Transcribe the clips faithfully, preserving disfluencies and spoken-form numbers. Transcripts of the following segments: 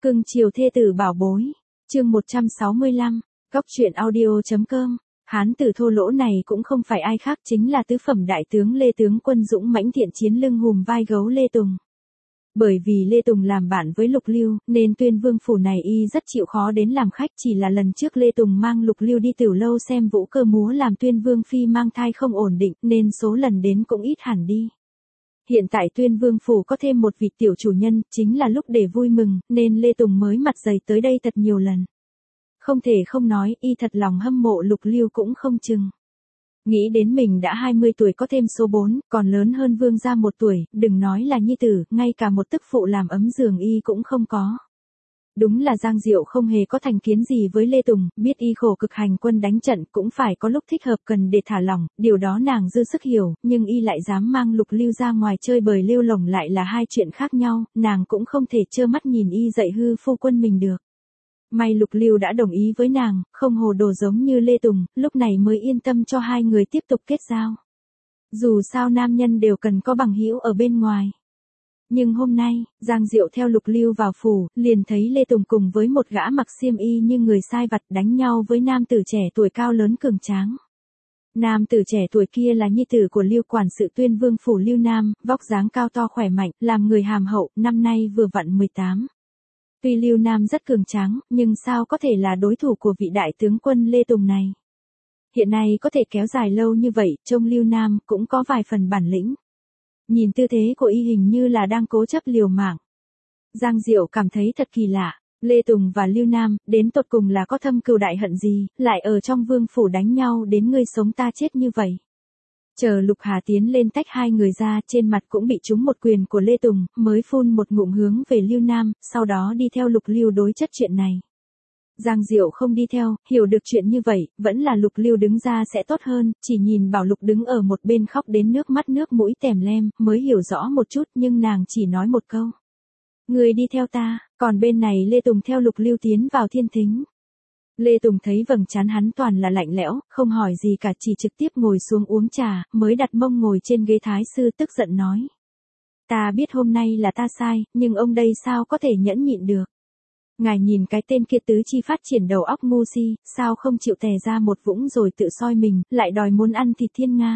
Cưng chiều thê tử bảo bối. Chương một trăm sáu mươi lăm, Góc truyện audio chấm com. Hán tử thô lỗ này cũng không phải ai khác, chính là tứ phẩm đại tướng Lê tướng quân dũng mãnh thiện chiến lưng hùm vai gấu Lê Tùng. Bởi vì Lê Tùng làm bạn với Lục Lưu, nên Tuyên Vương phủ này y rất chịu khó đến làm khách, chỉ là lần trước Lê Tùng mang Lục Lưu đi tiểu lâu xem vũ cơ múa làm Tuyên Vương phi mang thai không ổn định, nên số lần đến cũng ít hẳn đi. Hiện tại Tuyên Vương phủ có thêm một vị tiểu chủ nhân, chính là lúc để vui mừng, nên Lê Tùng mới mặt dày tới đây thật nhiều lần. Không thể không nói, y thật lòng hâm mộ Lục Lưu cũng không chừng. Nghĩ đến mình đã hai mươi tuổi có thêm số bốn, còn lớn hơn Vương gia một tuổi, đừng nói là nhi tử, ngay cả một tức phụ làm ấm giường y cũng không có. Đúng là Giang Diệu không hề có thành kiến gì với Lê Tùng, biết y khổ cực hành quân đánh trận cũng phải có lúc thích hợp cần để thả lỏng, điều đó nàng dư sức hiểu, nhưng y lại dám mang Lục Lưu ra ngoài chơi bời lêu lổng lại là hai chuyện khác nhau, nàng cũng không thể trơ mắt nhìn y dạy hư phu quân mình được. May Lục Lưu đã đồng ý với nàng, không hồ đồ giống như Lê Tùng, lúc này mới yên tâm cho hai người tiếp tục kết giao. Dù sao nam nhân đều cần có bằng hữu ở bên ngoài. Nhưng hôm nay, Giang Diệu theo Lục Lưu vào phủ, liền thấy Lê Tùng cùng với một gã mặc xiêm y như người sai vặt đánh nhau với nam tử trẻ tuổi cao lớn cường tráng. Nam tử trẻ tuổi kia là nhi tử của Lưu quản sự Tuyên Vương phủ Lưu Nam, vóc dáng cao to khỏe mạnh, làm người hàm hậu, năm nay vừa vặn mười tám. Tuy Lưu Nam rất cường tráng, nhưng sao có thể là đối thủ của vị đại tướng quân Lê Tùng này. Hiện nay có thể kéo dài lâu như vậy, trông Lưu Nam cũng có vài phần bản lĩnh. Nhìn tư thế của y hình như là đang cố chấp liều mạng. Giang Diệu cảm thấy thật kỳ lạ, Lê Tùng và Lưu Nam, đến tột cùng là có thâm cừu đại hận gì, lại ở trong vương phủ đánh nhau đến ngươi sống ta chết như vậy. Chờ Lục Hà tiến lên tách hai người ra, trên mặt cũng bị trúng một quyền của Lê Tùng, mới phun một ngụm hướng về Lưu Nam, sau đó đi theo Lục Lưu đối chất chuyện này. Giang Diệu không đi theo, hiểu được chuyện như vậy, vẫn là Lục Lưu đứng ra sẽ tốt hơn, chỉ nhìn Bảo Lục đứng ở một bên khóc đến nước mắt nước mũi tèm lem, mới hiểu rõ một chút, nhưng nàng chỉ nói một câu. Người đi theo ta, còn bên này Lê Tùng theo Lục Lưu tiến vào thiên thính. Lê Tùng thấy vầng trán hắn toàn là lạnh lẽo, không hỏi gì cả, chỉ trực tiếp ngồi xuống uống trà, mới đặt mông ngồi trên ghế thái sư tức giận nói. Ta biết hôm nay là ta sai, nhưng ông đây sao có thể nhẫn nhịn được. Ngài nhìn cái tên kia tứ chi phát triển đầu óc ngu si, sao không chịu tè ra một vũng rồi tự soi mình, lại đòi muốn ăn thịt thiên nga.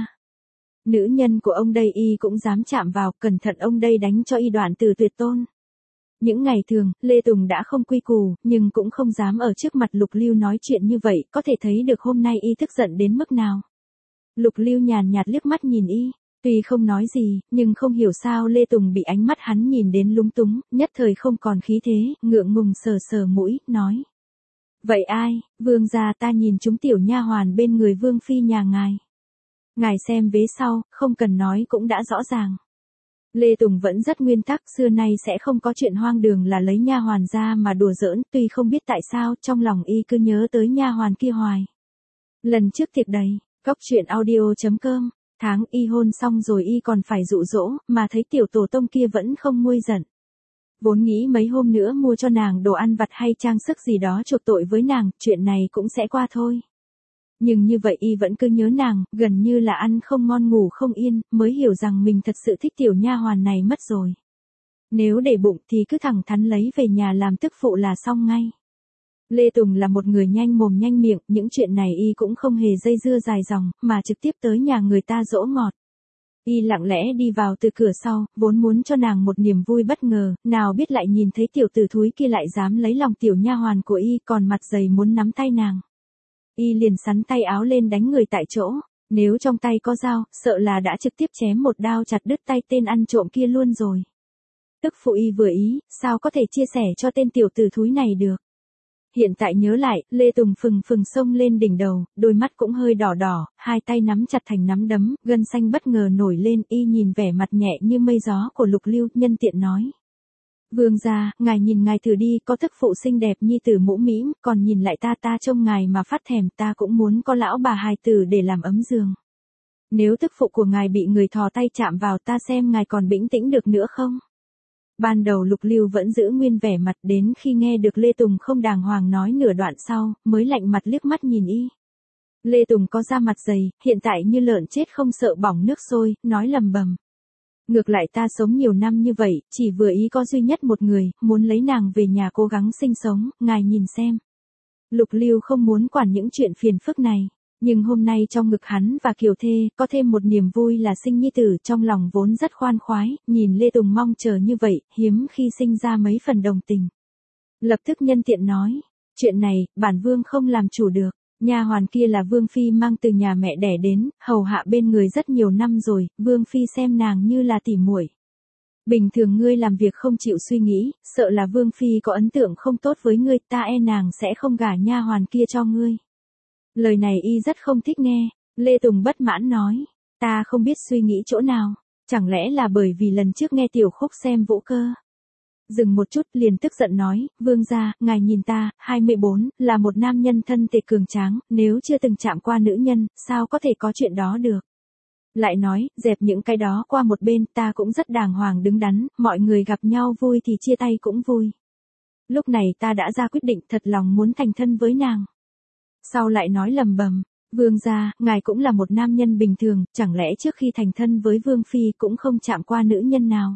Nữ nhân của ông đây y cũng dám chạm vào, cẩn thận ông đây đánh cho y đoạn từ tuyệt tôn. Những ngày thường, Lê Tùng đã không quy củ, nhưng cũng không dám ở trước mặt Lục Lưu nói chuyện như vậy, có thể thấy được hôm nay y tức giận đến mức nào. Lục Lưu nhàn nhạt liếc mắt nhìn y, tuy không nói gì, nhưng không hiểu sao Lê Tùng bị ánh mắt hắn nhìn đến lúng túng, nhất thời không còn khí thế, ngượng ngùng sờ sờ mũi, nói. Vậy ai, vương gia ta nhìn chúng tiểu nha hoàn bên người vương phi nhà ngài. Ngài xem vế sau, không cần nói cũng đã rõ ràng. Lê Tùng vẫn rất nguyên tắc, xưa nay sẽ không có chuyện hoang đường là lấy nha hoàn ra mà đùa giỡn, tuy không biết tại sao, trong lòng y cứ nhớ tới nha hoàn kia hoài. Lần trước tiệc đầy, Góc truyện audio chấm com, tháng y hôn xong rồi y còn phải dụ dỗ, mà thấy tiểu tổ tông kia vẫn không nguôi giận. Vốn nghĩ mấy hôm nữa mua cho nàng đồ ăn vặt hay trang sức gì đó chuộc tội với nàng, chuyện này cũng sẽ qua thôi. Nhưng như vậy y vẫn cứ nhớ nàng, gần như là ăn không ngon ngủ không yên, mới hiểu rằng mình thật sự thích tiểu nha hoàn này mất rồi. Nếu để bụng thì cứ thẳng thắn lấy về nhà làm tức phụ là xong ngay. Lê Tùng là một người nhanh mồm nhanh miệng, những chuyện này y cũng không hề dây dưa dài dòng, mà trực tiếp tới nhà người ta dỗ ngọt. Y lặng lẽ đi vào từ cửa sau, vốn muốn cho nàng một niềm vui bất ngờ, nào biết lại nhìn thấy tiểu tử thúi kia lại dám lấy lòng tiểu nha hoàn của y, còn mặt dày muốn nắm tay nàng. Y liền sắn tay áo lên đánh người tại chỗ, nếu trong tay có dao, sợ là đã trực tiếp chém một đao chặt đứt tay tên ăn trộm kia luôn rồi. Tức phụ y vừa ý, sao có thể chia sẻ cho tên tiểu tử thúi này được. Hiện tại nhớ lại, Lê Tùng phừng phừng xông lên đỉnh đầu, đôi mắt cũng hơi đỏ đỏ, hai tay nắm chặt thành nắm đấm, gân xanh bất ngờ nổi lên, y nhìn vẻ mặt nhẹ như mây gió của Lục Lưu, nhân tiện nói. Vương gia, ngài nhìn ngài thử đi, có thức phụ xinh đẹp nhi tử mũ mĩm, còn nhìn lại ta ta trông ngài mà phát thèm, ta cũng muốn có lão bà hài tử để làm ấm giường. Nếu thức phụ của ngài bị người thò tay chạm vào, ta xem ngài còn bĩnh tĩnh được nữa không? Ban đầu Lục Lưu vẫn giữ nguyên vẻ mặt, đến khi nghe được Lê Tùng không đàng hoàng nói nửa đoạn sau, mới lạnh mặt liếc mắt nhìn y. Lê Tùng có da mặt dày, hiện tại như lợn chết không sợ bỏng nước sôi, nói lầm bầm. Ngược lại ta sống nhiều năm như vậy, chỉ vừa ý có duy nhất một người, muốn lấy nàng về nhà cố gắng sinh sống, ngài nhìn xem. Lục Lưu không muốn quản những chuyện phiền phức này, nhưng hôm nay trong ngực hắn và Kiều Thê, có thêm một niềm vui là sinh nhi tử, trong lòng vốn rất khoan khoái, nhìn Lê Tùng mong chờ như vậy, hiếm khi sinh ra mấy phần đồng tình. Lập tức nhân tiện nói, chuyện này, bản vương không làm chủ được. Nha hoàn kia là Vương Phi mang từ nhà mẹ đẻ đến, hầu hạ bên người rất nhiều năm rồi, Vương Phi xem nàng như là tỉ muội. Bình thường ngươi làm việc không chịu suy nghĩ, sợ là Vương Phi có ấn tượng không tốt với ngươi, ta e nàng sẽ không gả nha hoàn kia cho ngươi. Lời này y rất không thích nghe, Lê Tùng bất mãn nói, ta không biết suy nghĩ chỗ nào, chẳng lẽ là bởi vì lần trước nghe tiểu khúc xem vũ cơ. Dừng một chút liền tức giận nói, vương gia, ngài nhìn ta, hai mươi bốn, là một nam nhân thân thể cường tráng, nếu chưa từng chạm qua nữ nhân, sao có thể có chuyện đó được. Lại nói, dẹp những cái đó qua một bên, ta cũng rất đàng hoàng đứng đắn, mọi người gặp nhau vui thì chia tay cũng vui. Lúc này ta đã ra quyết định thật lòng muốn thành thân với nàng. Sau lại nói lầm bầm, vương gia, ngài cũng là một nam nhân bình thường, chẳng lẽ trước khi thành thân với Vương Phi cũng không chạm qua nữ nhân nào.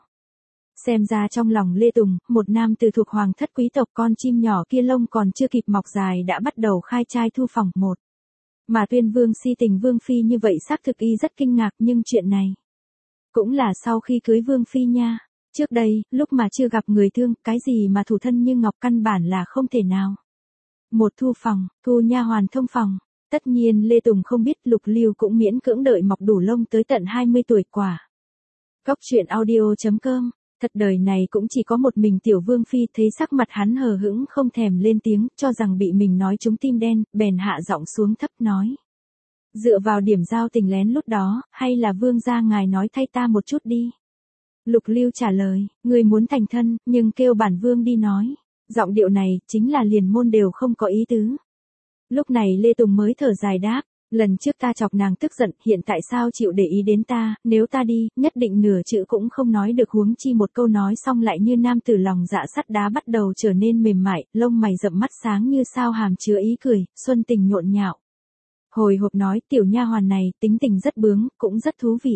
Xem ra trong lòng Lê Tùng, một nam từ thuộc hoàng thất quý tộc, con chim nhỏ kia lông còn chưa kịp mọc dài đã bắt đầu khai trai thu phòng một. Mà Tuyên Vương si tình Vương Phi như vậy xác thực y rất kinh ngạc, nhưng chuyện này cũng là sau khi cưới Vương Phi nha. Trước đây, lúc mà chưa gặp người thương, cái gì mà thủ thân như ngọc căn bản là không thể nào. Một thu phòng, thu nha hoàn thông phòng. Tất nhiên Lê Tùng không biết Lục Lưu cũng miễn cưỡng đợi mọc đủ lông tới tận hai mươi tuổi quả. Góc truyện audio chấm com. Thật đời này cũng chỉ có một mình tiểu Vương Phi, thấy sắc mặt hắn hờ hững không thèm lên tiếng, cho rằng bị mình nói trúng tim đen, bèn hạ giọng xuống thấp nói. Dựa vào điểm giao tình lén lúc đó, hay là vương gia ngài nói thay ta một chút đi. Lục Lưu trả lời, người muốn thành thân, nhưng kêu bản vương đi nói. Giọng điệu này, chính là liền môn đều không có ý tứ. Lúc này Lê Tùng mới thở dài đáp. Lần trước ta chọc nàng tức giận, hiện tại sao chịu để ý đến ta, nếu ta đi, nhất định nửa chữ cũng không nói được, huống chi một câu nói xong lại như nam tử lòng dạ sắt đá bắt đầu trở nên mềm mại, lông mày rậm mắt sáng như sao hàm chứa ý cười, xuân tình nhộn nhạo. Hồi hộp nói, tiểu nha hoàn này, tính tình rất bướng, cũng rất thú vị.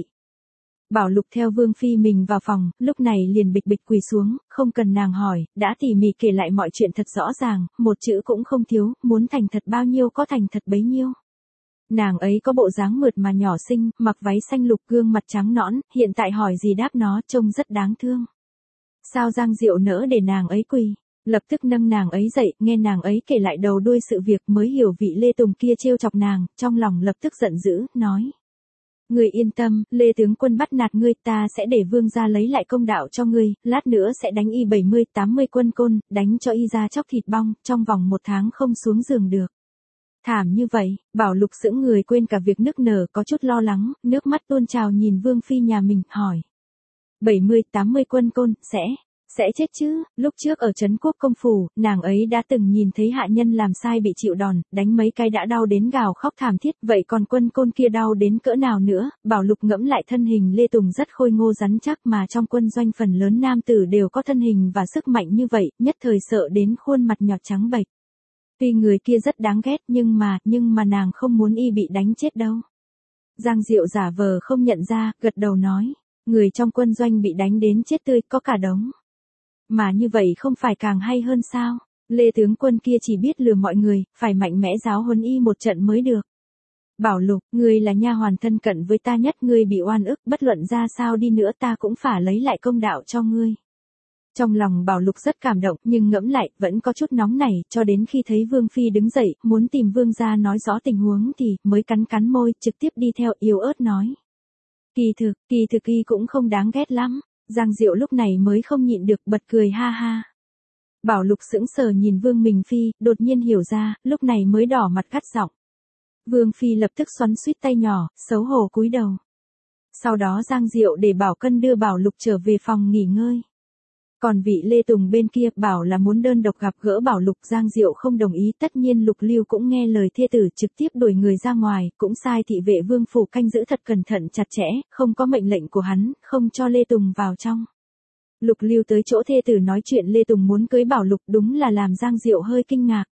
Bảo Lục theo Vương Phi mình vào phòng, lúc này liền bịch bịch quỳ xuống, không cần nàng hỏi, đã tỉ mỉ kể lại mọi chuyện thật rõ ràng, một chữ cũng không thiếu, muốn thành thật bao nhiêu có thành thật bấy nhiêu. Nàng ấy có bộ dáng mượt mà nhỏ xinh, mặc váy xanh lục, gương mặt trắng nõn, hiện tại hỏi gì đáp nó, trông rất đáng thương. Sao Giang Diệu nỡ để nàng ấy quỳ, lập tức nâng nàng ấy dậy, nghe nàng ấy kể lại đầu đuôi sự việc mới hiểu vị Lê Tùng kia trêu chọc nàng, trong lòng lập tức giận dữ, nói. Ngươi yên tâm, Lê tướng quân bắt nạt ngươi, ta sẽ để vương gia lấy lại công đạo cho ngươi, lát nữa sẽ đánh y bảy mươi tám mươi quân côn, đánh cho y ra chóc thịt bong, trong vòng một tháng không xuống giường được. Thảm như vậy, Bảo Lục sững người quên cả việc nức nở, có chút lo lắng, nước mắt tuôn trào nhìn Vương Phi nhà mình, hỏi. bảy mươi tám mươi quân côn, sẽ, sẽ chết chứ, lúc trước ở Trấn Quốc Công Phủ, nàng ấy đã từng nhìn thấy hạ nhân làm sai bị chịu đòn, đánh mấy cái đã đau đến gào khóc thảm thiết, vậy còn quân côn kia đau đến cỡ nào nữa, Bảo Lục ngẫm lại thân hình Lê Tùng rất khôi ngô rắn chắc mà trong quân doanh phần lớn nam tử đều có thân hình và sức mạnh như vậy, nhất thời sợ đến khuôn mặt nhọt trắng bệch. Tuy người kia rất đáng ghét nhưng mà, nhưng mà nàng không muốn y bị đánh chết đâu. Giang Diệu giả vờ không nhận ra, gật đầu nói, người trong quân doanh bị đánh đến chết tươi có cả đống. Mà như vậy không phải càng hay hơn sao, Lê tướng quân kia chỉ biết lừa mọi người, phải mạnh mẽ giáo huấn y một trận mới được. Bảo Lục, ngươi là nha hoàn thân cận với ta nhất, ngươi bị oan ức, bất luận ra sao đi nữa ta cũng phải lấy lại công đạo cho ngươi. Trong lòng Bảo Lục rất cảm động, nhưng ngẫm lại, vẫn có chút nóng nảy, cho đến khi thấy Vương Phi đứng dậy, muốn tìm Vương gia nói rõ tình huống thì, mới cắn cắn môi, trực tiếp đi theo, yếu ớt nói. Kỳ thực, kỳ thực y cũng không đáng ghét lắm. Giang Diệu lúc này mới không nhịn được, bật cười ha ha. Bảo Lục sững sờ nhìn Vương Mình Phi, đột nhiên hiểu ra, lúc này mới đỏ mặt gắt giọng. Vương Phi lập tức xoắn xuýt tay nhỏ, xấu hổ cúi đầu. Sau đó Giang Diệu để Bảo Cân đưa Bảo Lục trở về phòng nghỉ ngơi. Còn vị Lê Tùng bên kia bảo là muốn đơn độc gặp gỡ Bảo Lục, Giang Diệu không đồng ý, tất nhiên Lục Lưu cũng nghe lời thê tử trực tiếp đuổi người ra ngoài, cũng sai thị vệ Vương phủ canh giữ thật cẩn thận chặt chẽ, không có mệnh lệnh của hắn, không cho Lê Tùng vào trong. Lục Lưu tới chỗ thê tử nói chuyện Lê Tùng muốn cưới Bảo Lục, đúng là làm Giang Diệu hơi kinh ngạc.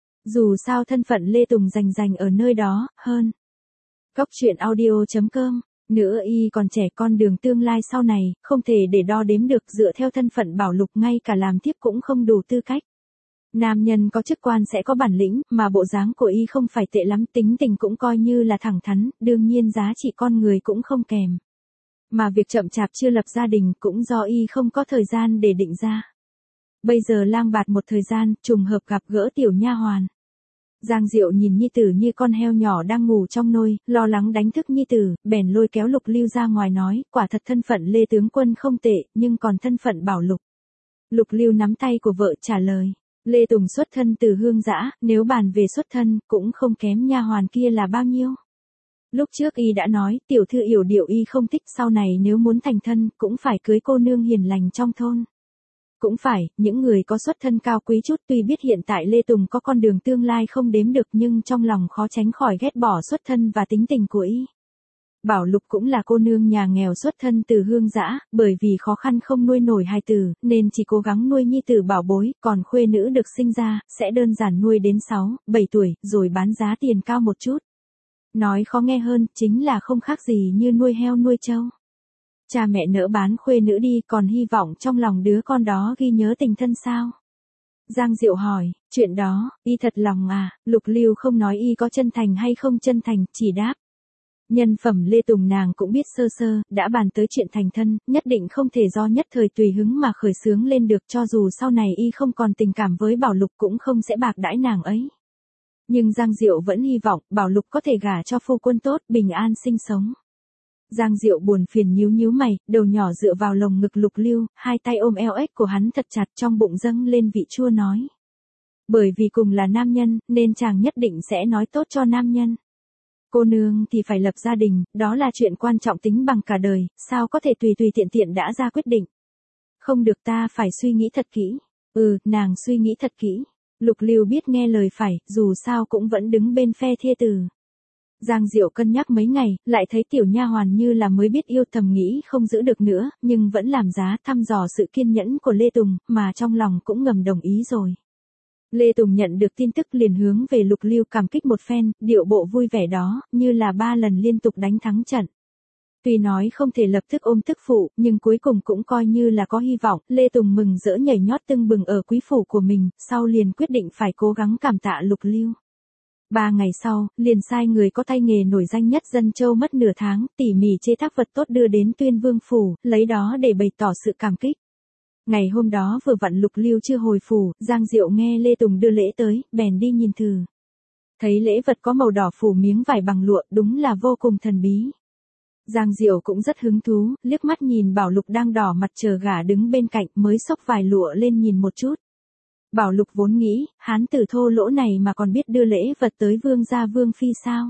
Dù sao thân phận Lê Tùng rành rành ở nơi đó, hơn. Góc truyện audio chấm com Nữa y còn trẻ, con đường tương lai sau này, không thể để đo đếm được, dựa theo thân phận Bảo Lục ngay cả làm thiếp cũng không đủ tư cách. Nam nhân có chức quan sẽ có bản lĩnh, mà bộ dáng của y không phải tệ lắm, tính tình cũng coi như là thẳng thắn, đương nhiên giá trị con người cũng không kém. Mà việc chậm chạp chưa lập gia đình cũng do y không có thời gian để định ra. Bây giờ lang bạt một thời gian, trùng hợp gặp gỡ tiểu nha hoàn. Giang Diệu nhìn nhi tử như con heo nhỏ đang ngủ trong nôi, lo lắng đánh thức nhi tử, bèn lôi kéo Lục Lưu ra ngoài nói, quả thật thân phận Lê tướng quân không tệ, nhưng còn thân phận Bảo Lục. Lục Lưu nắm tay của vợ trả lời, Lê Tùng xuất thân từ Hương Dã, nếu bàn về xuất thân, cũng không kém nha hoàn kia là bao nhiêu. Lúc trước y đã nói, tiểu thư yểu điệu y không thích, sau này nếu muốn thành thân, cũng phải cưới cô nương hiền lành trong thôn. Cũng phải, những người có xuất thân cao quý chút, tuy biết hiện tại Lê Tùng có con đường tương lai không đếm được, nhưng trong lòng khó tránh khỏi ghét bỏ xuất thân và tính tình của y. Bảo Lục cũng là cô nương nhà nghèo xuất thân từ Hương Dã, bởi vì khó khăn không nuôi nổi hài tử, nên chỉ cố gắng nuôi nhi tử bảo bối, còn khuê nữ được sinh ra, sẽ đơn giản nuôi đến sáu, bảy tuổi, rồi bán giá tiền cao một chút. Nói khó nghe hơn, chính là không khác gì như nuôi heo nuôi trâu. Cha mẹ nỡ bán khuê nữ đi, còn hy vọng trong lòng đứa con đó ghi nhớ tình thân sao? Giang Diệu hỏi, chuyện đó, y thật lòng à? Lục Lưu không nói y có chân thành hay không chân thành, chỉ đáp. Nhân phẩm Lê Tùng nàng cũng biết sơ sơ, đã bàn tới chuyện thành thân, nhất định không thể do nhất thời tùy hứng mà khởi xướng lên được, cho dù sau này y không còn tình cảm với Bảo Lục cũng không sẽ bạc đãi nàng ấy. Nhưng Giang Diệu vẫn hy vọng Bảo Lục có thể gả cho phu quân tốt, bình an sinh sống. Giang Diệu buồn phiền nhíu nhíu mày, đầu nhỏ dựa vào lồng ngực Lục Lưu, hai tay ôm eo ếch của hắn thật chặt, trong bụng dâng lên vị chua nói. Bởi vì cùng là nam nhân, nên chàng nhất định sẽ nói tốt cho nam nhân. Cô nương thì phải lập gia đình, đó là chuyện quan trọng tính bằng cả đời, sao có thể tùy tùy tiện tiện đã ra quyết định. Không được, ta phải suy nghĩ thật kỹ. Ừ, nàng suy nghĩ thật kỹ. Lục Lưu biết nghe lời phải, dù sao cũng vẫn đứng bên phe thê tử. Giang Diệu cân nhắc mấy ngày, lại thấy tiểu nha hoàn như là mới biết yêu, thầm nghĩ không giữ được nữa, nhưng vẫn làm giá thăm dò sự kiên nhẫn của Lê Tùng, mà trong lòng cũng ngầm đồng ý rồi. Lê Tùng nhận được tin tức liền hướng về Lục Lưu cảm kích một phen, điệu bộ vui vẻ đó, như là ba lần liên tục đánh thắng trận. Tuy nói không thể lập tức ôm tức phụ, nhưng cuối cùng cũng coi như là có hy vọng, Lê Tùng mừng rỡ nhảy nhót tưng bừng ở quý phủ của mình, sau liền quyết định phải cố gắng cảm tạ Lục Lưu. Ba ngày sau, liền sai người có tay nghề nổi danh nhất dân châu mất nửa tháng, tỉ mỉ chế tác vật tốt đưa đến Tuyên Vương phủ, lấy đó để bày tỏ sự cảm kích. Ngày hôm đó vừa vặn Lục Lưu chưa hồi phủ, Giang Diệu nghe Lê Tùng đưa lễ tới, bèn đi nhìn thử. Thấy lễ vật có màu đỏ phủ miếng vải bằng lụa, đúng là vô cùng thần bí. Giang Diệu cũng rất hứng thú, liếc mắt nhìn Bảo Lục đang đỏ mặt chờ gả đứng bên cạnh, mới xốc vải lụa lên nhìn một chút. Bảo Lục vốn nghĩ, hán tử thô lỗ này mà còn biết đưa lễ vật tới vương gia vương phi sao?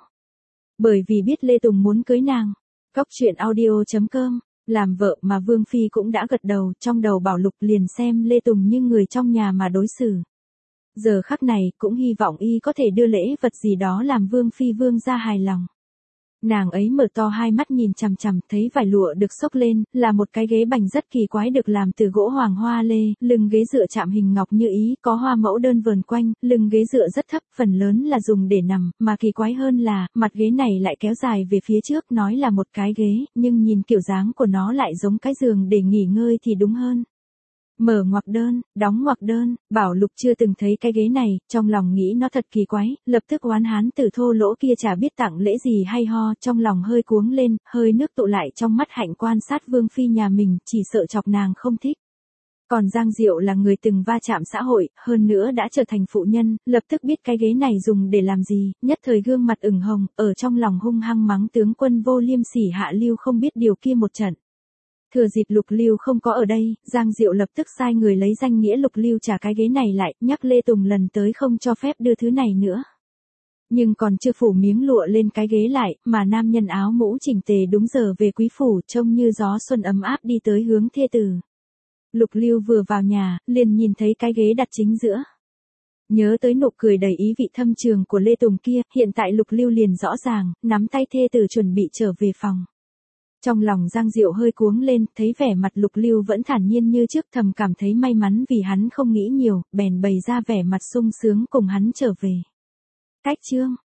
Bởi vì biết Lê Tùng muốn cưới nàng. Cóc truyện audio chấm com, làm vợ mà vương phi cũng đã gật đầu, trong đầu Bảo Lục liền xem Lê Tùng như người trong nhà mà đối xử. Giờ khắc này, cũng hy vọng y có thể đưa lễ vật gì đó làm vương phi vương gia hài lòng. Nàng ấy mở to hai mắt nhìn chằm chằm, thấy vải lụa được xốc lên, là một cái ghế bành rất kỳ quái được làm từ gỗ hoàng hoa lê, lưng ghế dựa chạm hình ngọc như ý, có hoa mẫu đơn vờn quanh, lưng ghế dựa rất thấp, phần lớn là dùng để nằm, mà kỳ quái hơn là, mặt ghế này lại kéo dài về phía trước, nói là một cái ghế, nhưng nhìn kiểu dáng của nó lại giống cái giường để nghỉ ngơi thì đúng hơn. Mở ngoặc đơn, đóng ngoặc đơn, Bảo Lục chưa từng thấy cái ghế này, trong lòng nghĩ nó thật kỳ quái, lập tức oán hán tử thô lỗ kia chả biết tặng lễ gì hay ho, trong lòng hơi cuống lên, hơi nước tụ lại trong mắt hạnh quan sát vương phi nhà mình, chỉ sợ chọc nàng không thích. Còn Giang Diệu là người từng va chạm xã hội, hơn nữa đã trở thành phụ nhân, lập tức biết cái ghế này dùng để làm gì, nhất thời gương mặt ửng hồng, ở trong lòng hung hăng mắng tướng quân vô liêm sỉ Hạ Lưu không biết điều kia một trận. Thừa dịp Lục Lưu không có ở đây, Giang Diệu lập tức sai người lấy danh nghĩa Lục Lưu trả cái ghế này lại, nhắc Lê Tùng lần tới không cho phép đưa thứ này nữa. Nhưng còn chưa phủ miếng lụa lên cái ghế lại, mà nam nhân áo mũ chỉnh tề đúng giờ về quý phủ, trông như gió xuân ấm áp đi tới hướng thê tử. Lục Lưu vừa vào nhà, liền nhìn thấy cái ghế đặt chính giữa. Nhớ tới nụ cười đầy ý vị thâm trường của Lê Tùng kia, hiện tại Lục Lưu liền rõ ràng, nắm tay thê tử chuẩn bị trở về phòng. Trong lòng Giang Diệu hơi cuống lên, thấy vẻ mặt Lục Lưu vẫn thản nhiên như trước, thầm cảm thấy may mắn vì hắn không nghĩ nhiều, bèn bày ra vẻ mặt sung sướng cùng hắn trở về. Cách chương